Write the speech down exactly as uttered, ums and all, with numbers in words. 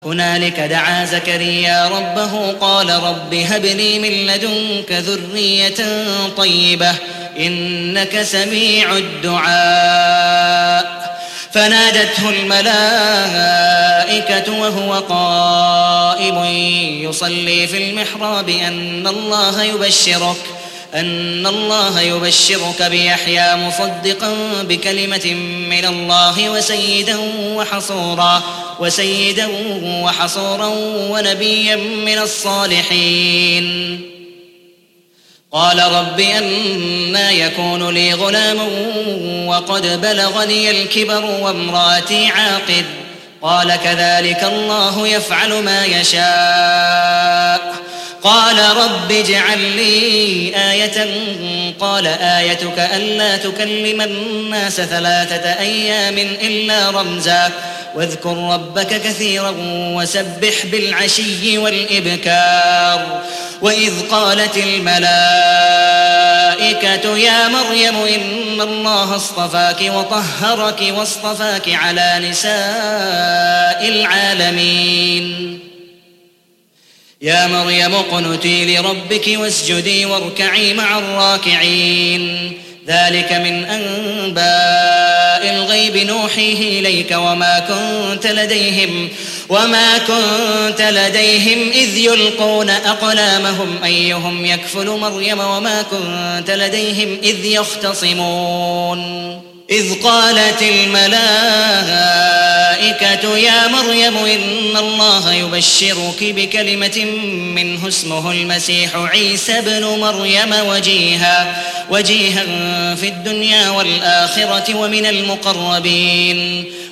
هنالك دعا زكريا ربه قال رب هب لي من لدنك ذرية طيبة إنك سميع الدعاء فنادته الملائكة وهو قائم يصلي في المحراب أن الله يبشرك أن الله يبشرك بيحيى مصدقا بكلمة من الله وسيدا وحصورا وسيدا وحصورا ونبيا من الصالحين قال رب أنى يكون لي غلام وقد بلغني الكبر وامرأتي عاقر قال كذلك الله يفعل ما يشاء قال رب اجعل لي آية قال آيتك ألا تكلم الناس ثلاثة أيام إلا رمزا واذكر ربك كثيرا وسبح بالعشي والإبكار وإذ قالت الملائكة يا مريم إن الله اصطفاك وطهرك واصطفاك على نساء العالمين يا مريم اقنتي لربك واسجدي واركعي مع الراكعين ذلك من أنباء الغيب نوحيه إليك وما كنت لديهم وما كنت لديهم إذ يلقون أقلامهم أيهم يكفل مريم وما كنت لديهم إذ يختصمون إذ قالت الملائكة يا مريم إن الله يبشرك بكلمة منه اسمه المسيح عيسى بن مريم وجيها وجيها في الدنيا والآخرة ومن المقربين